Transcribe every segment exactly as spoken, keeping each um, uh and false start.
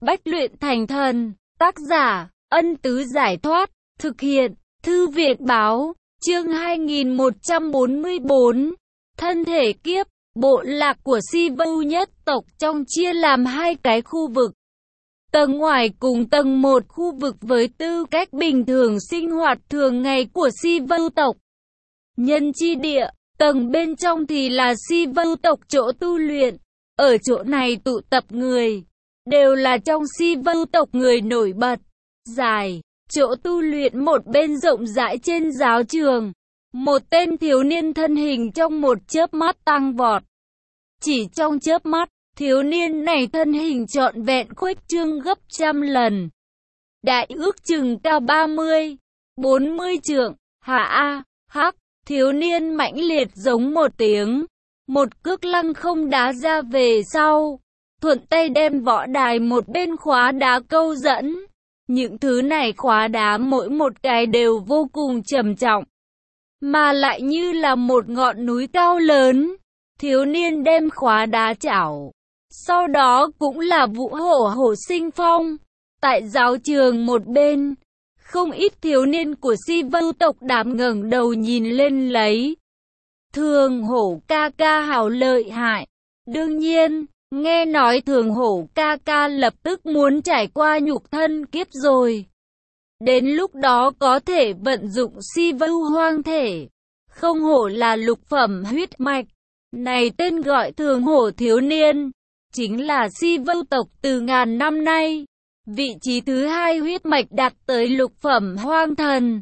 bách luyện thành thần. Tác giả, Ân Tứ Giải Thoát. Thực hiện, Thư viện Báo. Chương hai nghìn một trăm bốn mươi bốn. Thân thể kiếp. Bộ lạc của Sivu nhất tộc trong chia làm hai cái khu vực. Tầng ngoài cùng tầng một khu vực với tư cách bình thường sinh hoạt thường ngày của Sivu tộc. Nhân chi địa, tầng bên trong thì là Sivu tộc chỗ tu luyện. Ở chỗ này tụ tập người, đều là trong Sivu tộc người nổi bật, dài. Chỗ tu luyện một bên rộng rãi trên giáo trường. Một tên thiếu niên thân hình trong một chớp mắt tăng vọt. Chỉ trong chớp mắt, thiếu niên này thân hình trọn vẹn khuếch trương gấp trăm lần. Đại ước chừng cao ba mươi, bốn mươi trượng. Hạ a, hắc, thiếu niên mãnh liệt giống một tiếng. Một cước lăng không đá ra về sau. Thuận tay đem võ đài một bên khóa đá câu dẫn. Những thứ này khóa đá mỗi một cái đều vô cùng trầm trọng. Mà lại như là một ngọn núi cao lớn. Thiếu niên đem khóa đá chảo. Sau đó cũng là vũ hổ hổ sinh phong. Tại giáo trường một bên, không ít thiếu niên của Sivu tộc đám ngẩng đầu nhìn lên lấy. Thường hổ ca ca hảo lợi hại. Đương nhiên, nghe nói thường hổ ca ca lập tức muốn trải qua nhục thân kiếp rồi. Đến lúc đó có thể vận dụng Sivu hoang thể. Không hổ là lục phẩm huyết mạch. Này tên gọi thường hổ thiếu niên, chính là Sivu tộc từ ngàn năm nay. Vị trí thứ hai huyết mạch đạt tới lục phẩm hoang thần.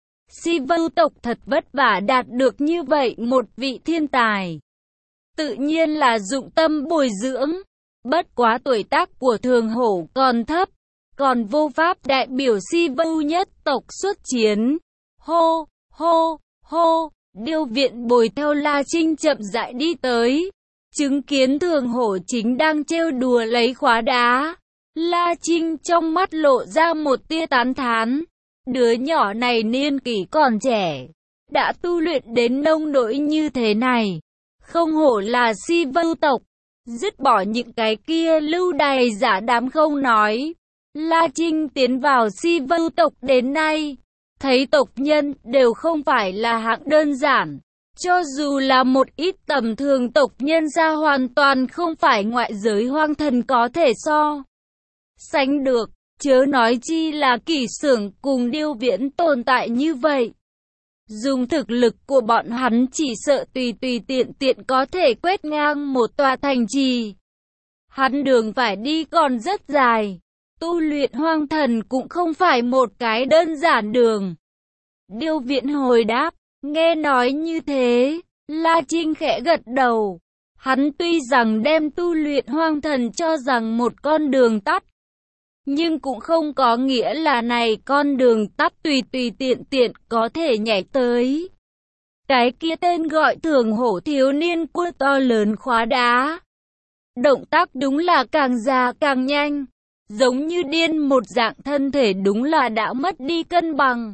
Sivu tộc thật vất vả đạt được như vậy một vị thiên tài. Tự nhiên là dụng tâm bồi dưỡng. Bất quá tuổi tác của thường hổ còn thấp, còn vô pháp đại biểu Sivu nhất tộc xuất chiến. Hô, hô, hô, điêu viện bồi theo La Trinh chậm rãi đi tới. Chứng kiến thường hổ chính đang trêu đùa lấy khóa đá. La Trinh trong mắt lộ ra một tia tán thán. Đứa nhỏ này niên kỷ còn trẻ, đã tu luyện đến nông nỗi như thế này. Không hổ là Sivu tộc. Dứt bỏ những cái kia lưu đày giả đám không nói. La Trinh tiến vào Sivu tộc đến nay, thấy tộc nhân đều không phải là hạng đơn giản. Cho dù là một ít tầm thường tộc nhân ra hoàn toàn không phải ngoại giới hoang thần có thể so sánh được. Chớ nói chi là kỷ xưởng cùng điêu viễn tồn tại như vậy. Dùng thực lực của bọn hắn chỉ sợ tùy tùy tiện tiện có thể quét ngang một tòa thành trì. Hắn đường phải đi còn rất dài. Tu luyện hoang thần cũng không phải một cái đơn giản đường. Điêu viễn hồi đáp, nghe nói như thế, La Trinh khẽ gật đầu. Hắn tuy rằng đem tu luyện hoang thần cho rằng một con đường tắt, nhưng cũng không có nghĩa là này con đường tắt tùy tùy tiện tiện có thể nhảy tới. Cái kia tên gọi thường hổ thiếu niên cua to lớn khóa đá. Động tác đúng là càng già càng nhanh. Giống như điên một dạng, thân thể đúng là đã mất đi cân bằng.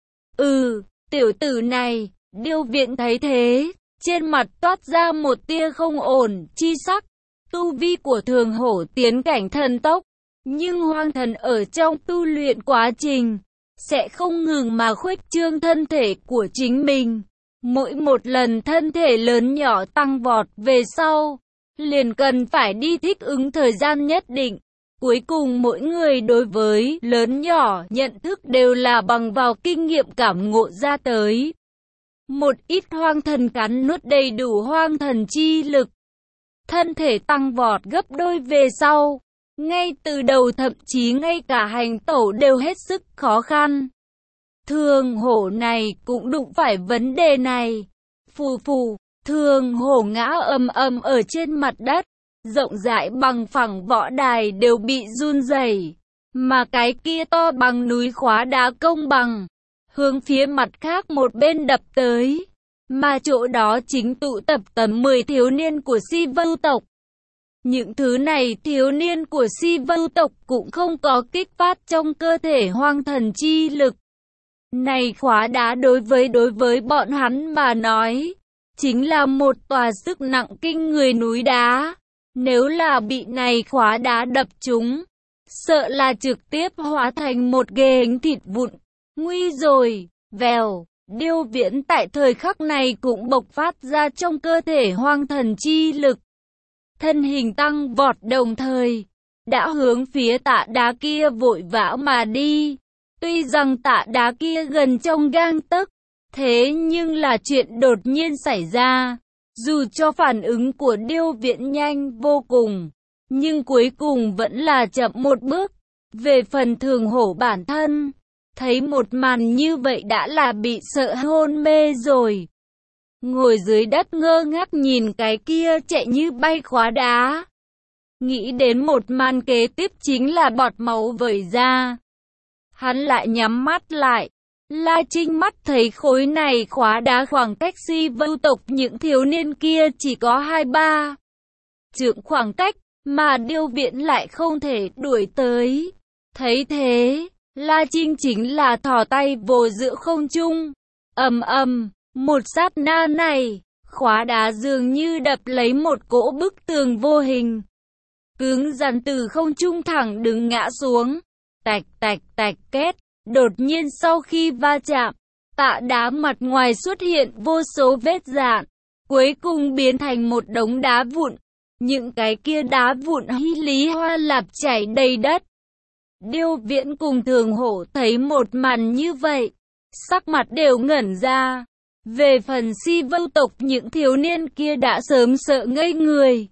Ừ, tiểu tử này, điêu viện thấy thế, trên mặt toát ra một tia không ổn chi sắc. Tu vi của thường hổ tiến cảnh thần tốc. Nhưng hoang thần ở trong tu luyện quá trình, sẽ không ngừng mà khuếch trương thân thể của chính mình. Mỗi một lần thân thể lớn nhỏ tăng vọt về sau, liền cần phải đi thích ứng thời gian nhất định. Cuối cùng mỗi người đối với lớn nhỏ nhận thức đều là bằng vào kinh nghiệm cảm ngộ ra tới. Một ít hoang thần cắn nuốt đầy đủ hoang thần chi lực. Thân thể tăng vọt gấp đôi về sau. Ngay từ đầu thậm chí ngay cả hành tẩu đều hết sức khó khăn. Thường hổ này cũng đụng phải vấn đề này. Phù phù, thường hổ ngã ầm ầm ở trên mặt đất. Rộng rãi bằng phẳng võ đài đều bị run rẩy. Mà cái kia to bằng núi khóa đá công bằng, hướng phía mặt khác một bên đập tới. Mà chỗ đó chính tụ tập tầm mười thiếu niên của Sivu tộc. Những thứ này thiếu niên của Sivu tộc cũng không có kích phát trong cơ thể hoang thần chi lực. Này khóa đá đối với đối với bọn hắn mà nói, chính là một tòa sức nặng kinh người núi đá. Nếu là bị này khóa đá đập trúng, sợ là trực tiếp hóa thành một ghê thịt vụn. Nguy rồi, vèo, Điêu Viễn tại thời khắc này cũng bộc phát ra trong cơ thể hoang thần chi lực. Thân hình tăng vọt đồng thời, đã hướng phía tạ đá kia vội vã mà đi. Tuy rằng tạ đá kia gần trong gang tấc, thế nhưng là chuyện đột nhiên xảy ra. Dù cho phản ứng của Điêu Viễn nhanh vô cùng, nhưng cuối cùng vẫn là chậm một bước. Về phần Thường Hổ bản thân, thấy một màn như vậy đã là bị sợ hôn mê rồi. Ngồi dưới đất ngơ ngác nhìn cái kia chạy như bay khóa đá. Nghĩ đến một màn kế tiếp chính là bọt máu vẩy ra. Hắn lại nhắm mắt lại. La Trinh mắt thấy khối này khóa đá khoảng cách Si Vưu tộc những thiếu niên kia chỉ có hai ba trượng khoảng cách, mà Điêu Viễn lại không thể đuổi tới. Thấy thế, La Trinh chính là thò tay vồ giữa không trung. Ầm ầm, một sát na này, khóa đá dường như đập lấy một cỗ bức tường vô hình. Cứng rắn từ không trung thẳng đứng ngã xuống. Tạch tạch tạch két. Đột nhiên sau khi va chạm, tạ đá mặt ngoài xuất hiện vô số vết rạn, cuối cùng biến thành một đống đá vụn. Những cái kia đá vụn hy lý hoa lạp chảy đầy đất. Điêu Viễn cùng Thường Hổ thấy một màn như vậy, sắc mặt đều ngẩn ra. Về phần Si Vưu tộc những thiếu niên kia đã sớm sợ ngây người.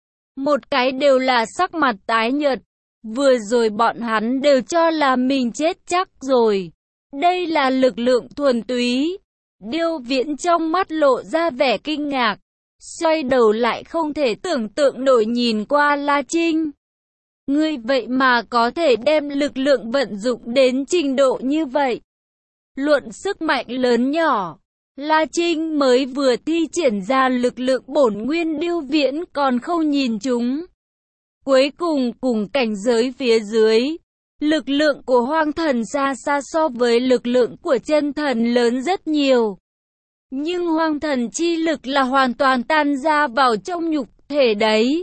Một cái đều là sắc mặt tái nhợt. Vừa rồi bọn hắn đều cho là mình chết chắc rồi. Đây là lực lượng thuần túy. Điêu Viễn trong mắt lộ ra vẻ kinh ngạc. Xoay đầu lại không thể tưởng tượng nổi nhìn qua La Trinh. Ngươi vậy mà có thể đem lực lượng vận dụng đến trình độ như vậy. Luận sức mạnh lớn nhỏ, La Trinh mới vừa thi triển ra lực lượng bổn nguyên Điêu Viễn còn không nhìn chúng. Cuối cùng cùng cảnh giới phía dưới, lực lượng của hoang thần xa xa so với lực lượng của chân thần lớn rất nhiều. Nhưng hoang thần chi lực là hoàn toàn tan ra vào trong nhục thể đấy.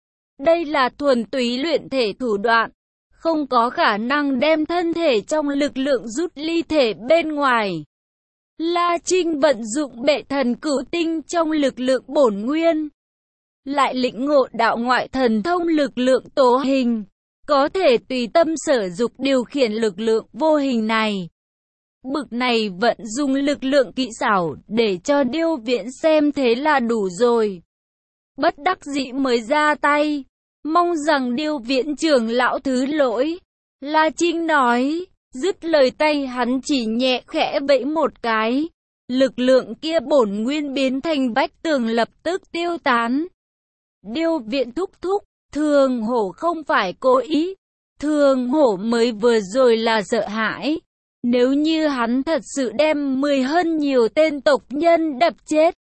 Đây là thuần túy luyện thể thủ đoạn, không có khả năng đem thân thể trong lực lượng rút ly thể bên ngoài. La Trinh vận dụng bệ thần cửu tinh trong lực lượng bổn nguyên, lại lĩnh ngộ đạo ngoại thần thông lực lượng tố hình, có thể tùy tâm sở dục điều khiển lực lượng vô hình này. Bực này vận dùng lực lượng kỹ xảo để cho Điêu Viễn xem thế là đủ rồi. Bất đắc dĩ mới ra tay, mong rằng Điêu Viễn trưởng lão thứ lỗi. La Trinh nói, dứt lời tay hắn chỉ nhẹ khẽ vẫy một cái. Lực lượng kia bổn nguyên biến thành vách tường lập tức tiêu tán. Điêu Viễn thúc thúc, Thường Hổ không phải cố ý. Thường Hổ mới vừa rồi là sợ hãi. Nếu như hắn thật sự đem mười hơn nhiều tên tộc nhân đập chết,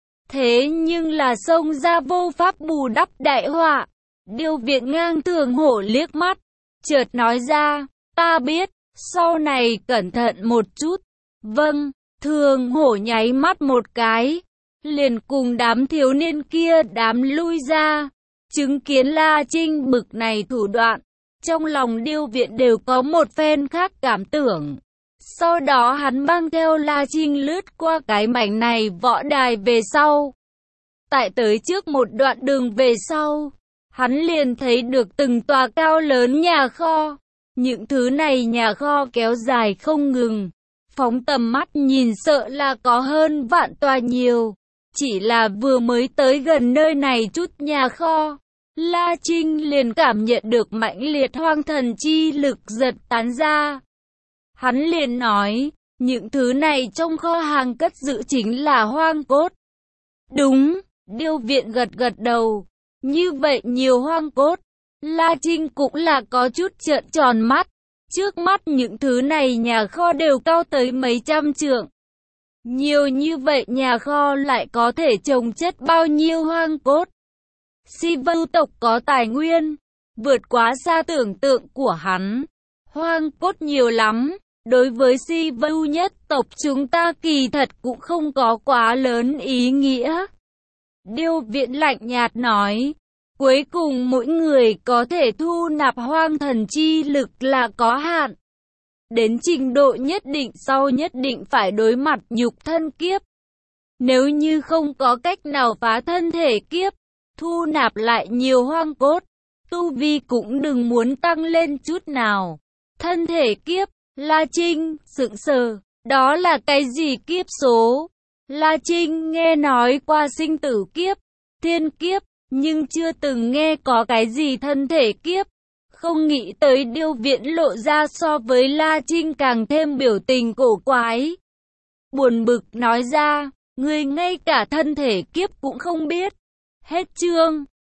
thế nhưng là xông ra vô pháp bù đắp đại họa. Điêu Viễn ngang Thường Hổ liếc mắt, chợt nói ra, ta biết, sau này cẩn thận một chút. Vâng, Thường Hổ nháy mắt một cái, liền cùng đám thiếu niên kia đám lui ra. Chứng kiến La Trinh bực này thủ đoạn, trong lòng Điêu Viễn đều có một phen khác cảm tưởng. Sau đó hắn mang theo La Trinh lướt qua cái mảnh này võ đài về sau. Tại tới trước một đoạn đường về sau, hắn liền thấy được từng tòa cao lớn nhà kho. Những thứ này nhà kho kéo dài không ngừng, phóng tầm mắt nhìn sợ là có hơn vạn tòa nhiều. Chỉ là vừa mới tới gần nơi này chút nhà kho, La Trinh liền cảm nhận được mãnh liệt hoang thần chi lực giật tán ra. Hắn liền nói, những thứ này trong kho hàng cất giữ chính là hoang cốt. Đúng, Điêu Viễn gật gật đầu. Như vậy nhiều hoang cốt, La Trinh cũng là có chút trợn tròn mắt. Trước mắt những thứ này nhà kho đều cao tới mấy trăm trượng. Nhiều như vậy nhà kho lại có thể trồng chất bao nhiêu hoang cốt. Si Vưu tộc có tài nguyên, vượt quá xa tưởng tượng của hắn. Hoang cốt nhiều lắm, đối với Si Vưu nhất tộc chúng ta kỳ thật cũng không có quá lớn ý nghĩa. Điêu Viễn lạnh nhạt nói, Cuối cùng mỗi người có thể thu nạp hoang thần chi lực là có hạn. Đến trình độ nhất định sau nhất định phải đối mặt nhục thân kiếp. Nếu như không có cách nào phá thân thể kiếp, thu nạp lại nhiều hoang cốt, tu vi cũng đừng muốn tăng lên chút nào. Thân thể kiếp, La Trinh sững sờ, đó là cái gì kiếp số? La Trinh nghe nói qua sinh tử kiếp, thiên kiếp, nhưng chưa từng nghe có cái gì thân thể kiếp. Không nghĩ tới Điêu Viễn lộ ra so với La Trinh càng thêm biểu tình cổ quái. Buồn bực nói ra, ngươi ngay cả thân thể kiếp cũng không biết. Hết chương.